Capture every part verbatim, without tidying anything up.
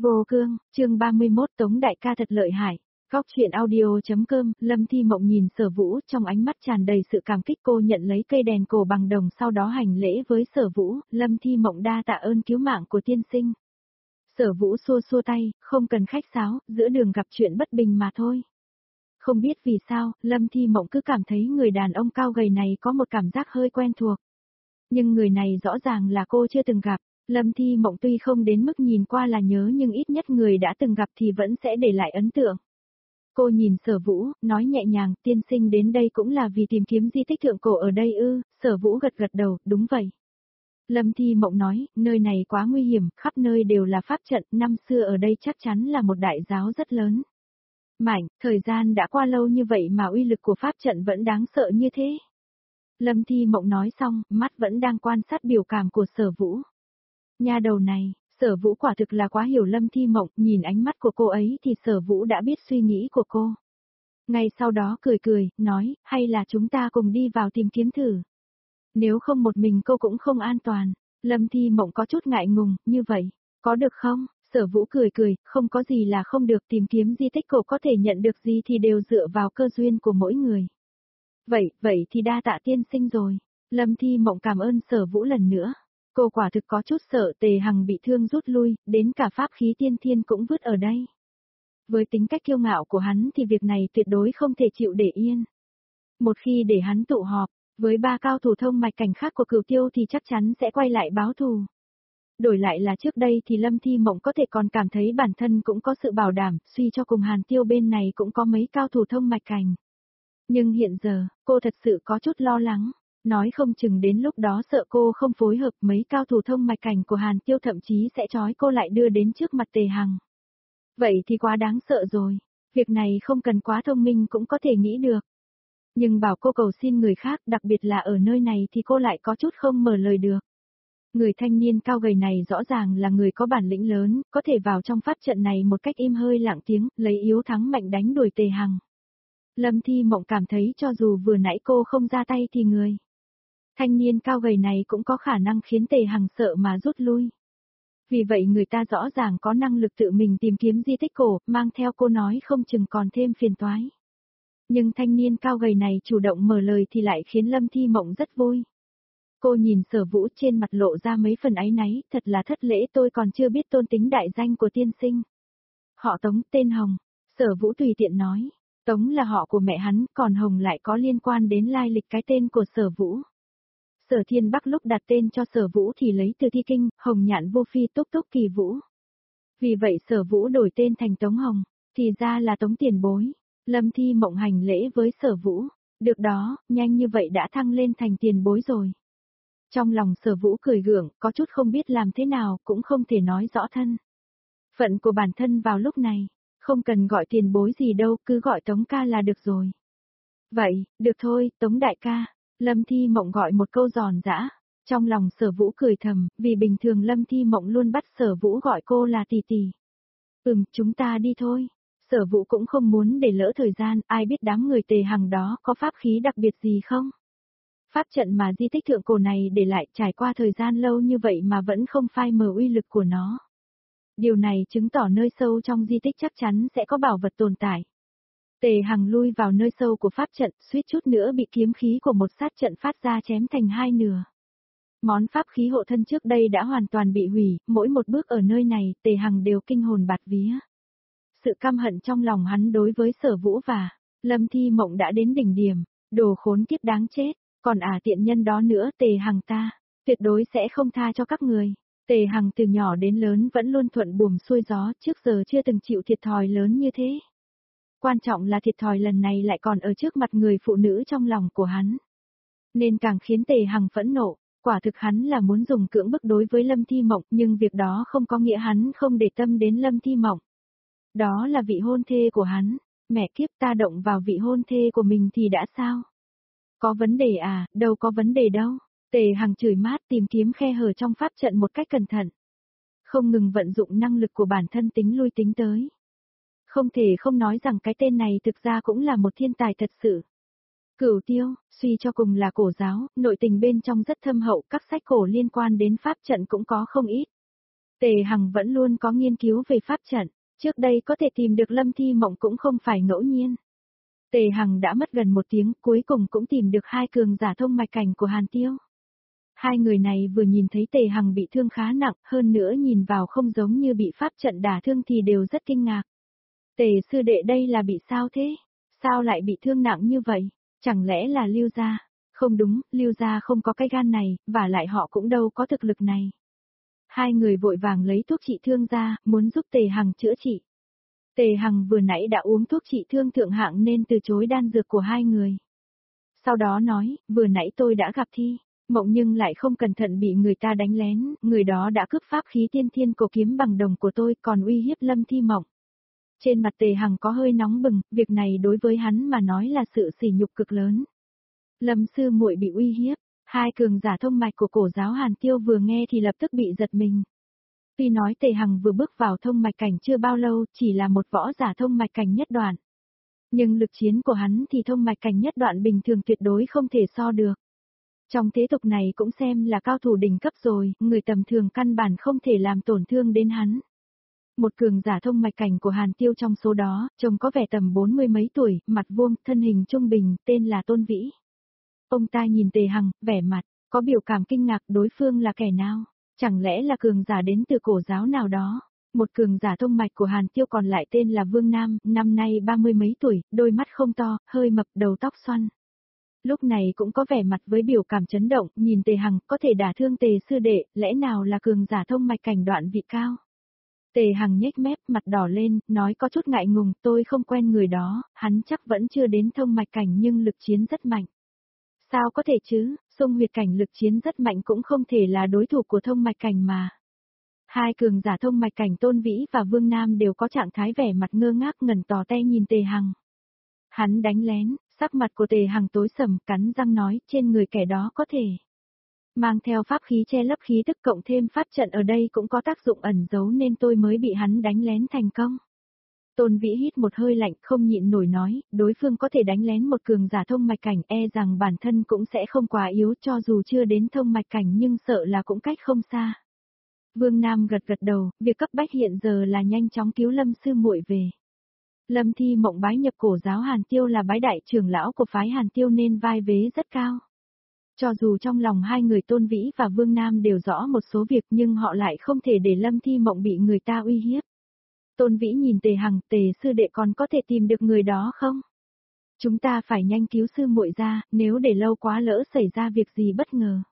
Vô cương, chương ba mươi mốt Tống đại ca thật lợi hại. Góc chuyện audio.com, Lâm Thi Mộng nhìn Sở Vũ trong ánh mắt tràn đầy sự cảm kích. Cô nhận lấy cây đèn cổ bằng đồng sau đó hành lễ với Sở Vũ. Lâm Thi Mộng đa tạ ơn cứu mạng của tiên sinh. Sở Vũ xua xua tay, không cần khách sáo, giữa đường gặp chuyện bất bình mà thôi. Không biết vì sao, Lâm Thi Mộng cứ cảm thấy người đàn ông cao gầy này có một cảm giác hơi quen thuộc. Nhưng người này rõ ràng là cô chưa từng gặp. Lâm Thi Mộng tuy không đến mức nhìn qua là nhớ nhưng ít nhất người đã từng gặp thì vẫn sẽ để lại ấn tượng. Cô nhìn Sở Vũ, nói nhẹ nhàng, tiên sinh đến đây cũng là vì tìm kiếm di tích thượng cổ ở đây ư? Sở Vũ gật gật đầu, đúng vậy. Lâm Thi Mộng nói, nơi này quá nguy hiểm, khắp nơi đều là pháp trận, năm xưa ở đây chắc chắn là một đại giáo rất lớn. Mạnh, thời gian đã qua lâu như vậy mà uy lực của pháp trận vẫn đáng sợ như thế. Lâm Thi Mộng nói xong, mắt vẫn đang quan sát biểu cảm của Sở Vũ. Nha đầu này, Sở Vũ quả thực là quá hiểu Lâm Thi Mộng, nhìn ánh mắt của cô ấy thì Sở Vũ đã biết suy nghĩ của cô. Ngay sau đó cười cười, nói, hay là chúng ta cùng đi vào tìm kiếm thử. Nếu không một mình cô cũng không an toàn. Lâm Thi Mộng có chút ngại ngùng, như vậy, có được không? Sở Vũ cười cười, không có gì là không được, tìm kiếm di tích cổ có thể nhận được gì thì đều dựa vào cơ duyên của mỗi người. Vậy, vậy thì đa tạ tiên sinh rồi. Lâm Thi Mộng cảm ơn Sở Vũ lần nữa. Cô quả thực có chút sợ Tề Hằng bị thương rút lui, đến cả pháp khí tiên thiên cũng vứt ở đây. Với tính cách kiêu ngạo của hắn thì việc này tuyệt đối không thể chịu để yên. Một khi để hắn tụ họp, với ba cao thủ thông mạch cảnh khác của Cửu Tiêu thì chắc chắn sẽ quay lại báo thù. Đổi lại là trước đây thì Lâm Thi Mộng có thể còn cảm thấy bản thân cũng có sự bảo đảm, suy cho cùng Hàn Tiêu bên này cũng có mấy cao thủ thông mạch cảnh. Nhưng hiện giờ, cô thật sự có chút lo lắng. Nói không chừng đến lúc đó sợ cô không phối hợp mấy cao thủ thông mạch cảnh của Hàn Tiêu thậm chí sẽ trói cô lại đưa đến trước mặt Tề Hằng. Vậy thì quá đáng sợ rồi. Việc này không cần quá thông minh cũng có thể nghĩ được. Nhưng bảo cô cầu xin người khác, đặc biệt là ở nơi này thì cô lại có chút không mở lời được. Người thanh niên cao gầy này rõ ràng là người có bản lĩnh lớn, có thể vào trong pháp trận này một cách im hơi lặng tiếng, lấy yếu thắng mạnh đánh đuổi Tề Hằng. Lâm Thi Mộng cảm thấy cho dù vừa nãy cô không ra tay thì người thanh niên cao gầy này cũng có khả năng khiến Tề Hằng sợ mà rút lui. Vì vậy người ta rõ ràng có năng lực tự mình tìm kiếm di tích cổ, mang theo cô nói không chừng còn thêm phiền toái. Nhưng thanh niên cao gầy này chủ động mở lời thì lại khiến Lâm Thi Mộng rất vui. Cô nhìn Sở Vũ trên mặt lộ ra mấy phần áy náy, thật là thất lễ, tôi còn chưa biết tôn tính đại danh của tiên sinh. Họ Tống, tên Hồng. Sở Vũ tùy tiện nói. Tống là họ của mẹ hắn, còn Hồng lại có liên quan đến lai lịch cái tên của Sở Vũ. Sở Thiên Bắc lúc đặt tên cho Sở Vũ thì lấy từ thi kinh, Hồng Nhạn Vô Phi Túc Túc Kỳ Vũ. Vì vậy Sở Vũ đổi tên thành Tống Hồng, thì ra là Tống tiền bối. Lâm Thi Mộng hành lễ với Sở Vũ. Được đó, nhanh như vậy đã thăng lên thành tiền bối rồi. Trong lòng Sở Vũ cười gượng, có chút không biết làm thế nào, cũng không thể nói rõ thân phận của bản thân vào lúc này. Không cần gọi tiền bối gì đâu, cứ gọi Tống ca là được rồi. Vậy, được thôi, Tống đại ca. Lâm Thi Mộng gọi một câu giòn giã. Trong lòng Sở Vũ cười thầm, vì bình thường Lâm Thi Mộng luôn bắt Sở Vũ gọi cô là tỷ tỷ. Ừm, chúng ta đi thôi. Sở Vũ cũng không muốn để lỡ thời gian, ai biết đám người Tề Hằng đó có pháp khí đặc biệt gì không? Pháp trận mà di tích thượng cổ này để lại trải qua thời gian lâu như vậy mà vẫn không phai mờ uy lực của nó. Điều này chứng tỏ nơi sâu trong di tích chắc chắn sẽ có bảo vật tồn tại. Tề Hằng lui vào nơi sâu của pháp trận, suýt chút nữa bị kiếm khí của một sát trận phát ra chém thành hai nửa. Món pháp khí hộ thân trước đây đã hoàn toàn bị hủy, mỗi một bước ở nơi này, Tề Hằng đều kinh hồn bạt vía. Sự căm hận trong lòng hắn đối với Sở Vũ và Lâm Thi Mộng đã đến đỉnh điểm, đồ khốn kiếp đáng chết, còn à tiện nhân đó nữa, Tề Hằng ta, tuyệt đối sẽ không tha cho các người. Tề Hằng từ nhỏ đến lớn vẫn luôn thuận buồm xuôi gió, trước giờ chưa từng chịu thiệt thòi lớn như thế. Quan trọng là thiệt thòi lần này lại còn ở trước mặt người phụ nữ trong lòng của hắn. Nên càng khiến Tề Hằng phẫn nộ, quả thực hắn là muốn dùng cưỡng bức đối với Lâm Thi Mộng, nhưng việc đó không có nghĩa hắn không để tâm đến Lâm Thi Mộng. Đó là vị hôn thê của hắn, mẹ kiếp, ta động vào vị hôn thê của mình thì đã sao? Có vấn đề à, đâu có vấn đề đâu. Tề Hằng chửi mát tìm kiếm khe hở trong pháp trận một cách cẩn thận. Không ngừng vận dụng năng lực của bản thân tính lui tính tới. Không thể không nói rằng cái tên này thực ra cũng là một thiên tài thật sự. Cửu Tiêu, suy cho cùng là cổ giáo, nội tình bên trong rất thâm hậu, các sách cổ liên quan đến pháp trận cũng có không ít. Tề Hằng vẫn luôn có nghiên cứu về pháp trận, trước đây có thể tìm được Lâm Thi Mộng cũng không phải ngẫu nhiên. Tề Hằng đã mất gần một tiếng, cuối cùng cũng tìm được hai cường giả thông mạch cảnh của Hàn Tiêu. Hai người này vừa nhìn thấy Tề Hằng bị thương khá nặng, hơn nữa nhìn vào không giống như bị pháp trận đả thương thì đều rất kinh ngạc. Tề sư đệ đây là bị sao thế? Sao lại bị thương nặng như vậy? Chẳng lẽ là Lưu gia? Không đúng, Lưu gia không có cái gan này, và lại họ cũng đâu có thực lực này. Hai người vội vàng lấy thuốc trị thương ra, muốn giúp Tề Hằng chữa trị. Tề Hằng vừa nãy đã uống thuốc trị thương thượng hạng nên từ chối đan dược của hai người. Sau đó nói, vừa nãy tôi đã gặp Thi Mộng nhưng lại không cẩn thận bị người ta đánh lén, người đó đã cướp pháp khí tiên thiên cổ kiếm bằng đồng của tôi còn uy hiếp Lâm Thi Mộng. Trên mặt Tề Hằng có hơi nóng bừng, việc này đối với hắn mà nói là sự sỉ nhục cực lớn. Lâm sư muội bị uy hiếp, hai cường giả thông mạch của cổ giáo Hàn Tiêu vừa nghe thì lập tức bị giật mình. Tuy nói Tề Hằng vừa bước vào thông mạch cảnh chưa bao lâu, chỉ là một võ giả thông mạch cảnh nhất đoạn. Nhưng lực chiến của hắn thì thông mạch cảnh nhất đoạn bình thường tuyệt đối không thể so được. Trong thế tục này cũng xem là cao thủ đỉnh cấp rồi, người tầm thường căn bản không thể làm tổn thương đến hắn. Một cường giả thông mạch cảnh của Hàn Tiêu trong số đó, trông có vẻ tầm bốn mươi mấy tuổi, mặt vuông, thân hình trung bình, tên là Tôn Vĩ. Ông ta nhìn Tề Hằng, vẻ mặt, có biểu cảm kinh ngạc đối phương là kẻ nào, chẳng lẽ là cường giả đến từ cổ giáo nào đó. Một cường giả thông mạch của Hàn Tiêu còn lại tên là Vương Nam, năm nay ba mươi mấy tuổi, đôi mắt không to, hơi mập, đầu tóc xoăn. Lúc này cũng có vẻ mặt với biểu cảm chấn động, nhìn Tề Hằng, có thể đả thương Tề sư đệ, lẽ nào là cường giả thông mạch cảnh đoạn vị cao. Tề Hằng nhếch mép, mặt đỏ lên, nói có chút ngại ngùng, tôi không quen người đó, hắn chắc vẫn chưa đến thông mạch cảnh nhưng lực chiến rất mạnh. Sao có thể chứ, xung huyệt cảnh lực chiến rất mạnh cũng không thể là đối thủ của thông mạch cảnh mà. Hai cường giả thông mạch cảnh Tôn Vĩ và Vương Nam đều có trạng thái vẻ mặt ngơ ngác ngẩn tò te nhìn Tề Hằng. Hắn đánh lén, sắc mặt của Tề Hằng tối sầm, cắn răng nói, trên người kẻ đó có thể mang theo pháp khí che lấp khí tức cộng thêm pháp trận ở đây cũng có tác dụng ẩn giấu nên tôi mới bị hắn đánh lén thành công. Tôn Vĩ hít một hơi lạnh không nhịn nổi nói, đối phương có thể đánh lén một cường giả thông mạch cảnh e rằng bản thân cũng sẽ không quá yếu cho dù chưa đến thông mạch cảnh nhưng sợ là cũng cách không xa. Vương Nam gật gật đầu, việc cấp bách hiện giờ là nhanh chóng cứu Lâm sư muội về. Lâm Thi Mộng bái nhập cổ giáo Hàn Tiêu là bái đại trưởng lão của phái Hàn Tiêu nên vai vế rất cao. Cho dù trong lòng hai người Tôn Vĩ và Vương Nam đều rõ một số việc nhưng họ lại không thể để Lâm Thi Mộng bị người ta uy hiếp. Tôn Vĩ nhìn Tề Hằng, Tề sư đệ còn có thể tìm được người đó không? Chúng ta phải nhanh cứu sư muội ra, nếu để lâu quá lỡ xảy ra việc gì bất ngờ.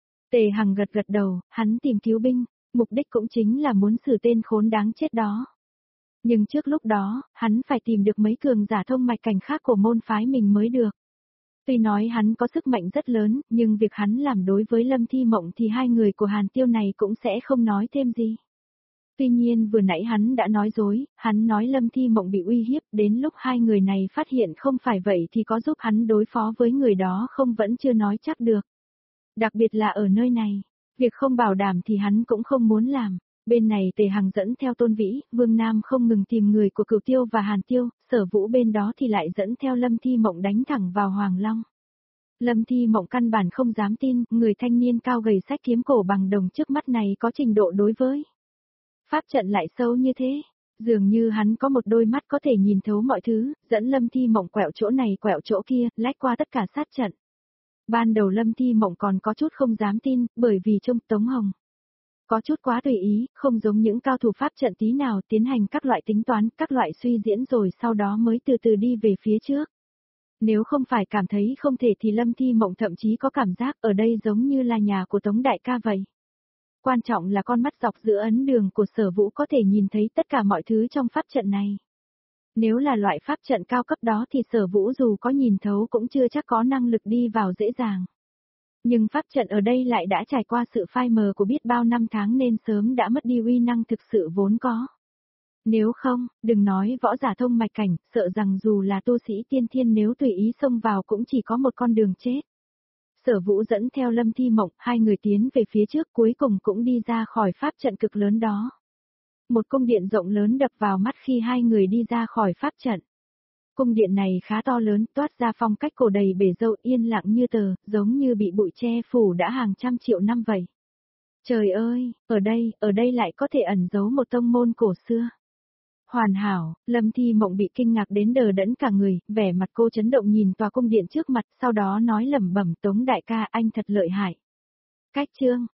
Tề Hằng gật gật đầu, hắn tìm cứu binh, mục đích cũng chính là muốn xử tên khốn đáng chết đó. Nhưng trước lúc đó, hắn phải tìm được mấy cường giả thông mạch cảnh khác của môn phái mình mới được. Tuy nói hắn có sức mạnh rất lớn, nhưng việc hắn làm đối với Lâm Thi Mộng thì hai người của Hàn Tiêu này cũng sẽ không nói thêm gì. Tuy nhiên vừa nãy hắn đã nói dối, hắn nói Lâm Thi Mộng bị uy hiếp, đến lúc hai người này phát hiện không phải vậy thì có giúp hắn đối phó với người đó không vẫn chưa nói chắc được. Đặc biệt là ở nơi này, việc không bảo đảm thì hắn cũng không muốn làm. Bên này Tề Hằng dẫn theo Tôn Vĩ, Vương Nam không ngừng tìm người của Cửu Tiêu và Hàn Tiêu, Sở Vũ bên đó thì lại dẫn theo Lâm Thi Mộng đánh thẳng vào Hoàng Long. Lâm Thi Mộng căn bản không dám tin, người thanh niên cao gầy sách kiếm cổ bằng đồng trước mắt này có trình độ đối với pháp trận lại sâu như thế. Dường như hắn có một đôi mắt có thể nhìn thấu mọi thứ, dẫn Lâm Thi Mộng quẹo chỗ này quẹo chỗ kia, lách qua tất cả sát trận. Ban đầu Lâm Thi Mộng còn có chút không dám tin, bởi vì trông Tống Hồng có chút quá tùy ý, không giống những cao thủ pháp trận tí nào tiến hành các loại tính toán, các loại suy diễn rồi sau đó mới từ từ đi về phía trước. Nếu không phải cảm thấy không thể thì Lâm Thi Mộng thậm chí có cảm giác ở đây giống như là nhà của Tống Đại ca vậy. Quan trọng là con mắt dọc giữa ấn đường của Sở Vũ có thể nhìn thấy tất cả mọi thứ trong pháp trận này. Nếu là loại pháp trận cao cấp đó thì Sở Vũ dù có nhìn thấu cũng chưa chắc có năng lực đi vào dễ dàng. Nhưng pháp trận ở đây lại đã trải qua sự phai mờ của biết bao năm tháng nên sớm đã mất đi uy năng thực sự vốn có. Nếu không, đừng nói võ giả thông mạch cảnh, sợ rằng dù là tu sĩ tiên thiên nếu tùy ý xông vào cũng chỉ có một con đường chết. Sở Vũ dẫn theo Lâm Thi Mộng, hai người tiến về phía trước cuối cùng cũng đi ra khỏi pháp trận cực lớn đó. Một cung điện rộng lớn đập vào mắt khi hai người đi ra khỏi pháp trận. Cung điện này khá to lớn, toát ra phong cách cổ đầy bể dâu yên lặng như tờ, giống như bị bụi che phủ đã hàng trăm triệu năm vậy. Trời ơi, ở đây, ở đây lại có thể ẩn giấu một tông môn cổ xưa. Hoàn hảo, Lâm Thi Mộng bị kinh ngạc đến đờ đẫn cả người, vẻ mặt cô chấn động nhìn tòa cung điện trước mặt, sau đó nói lẩm bẩm Tống đại ca anh thật lợi hại. Cách chương,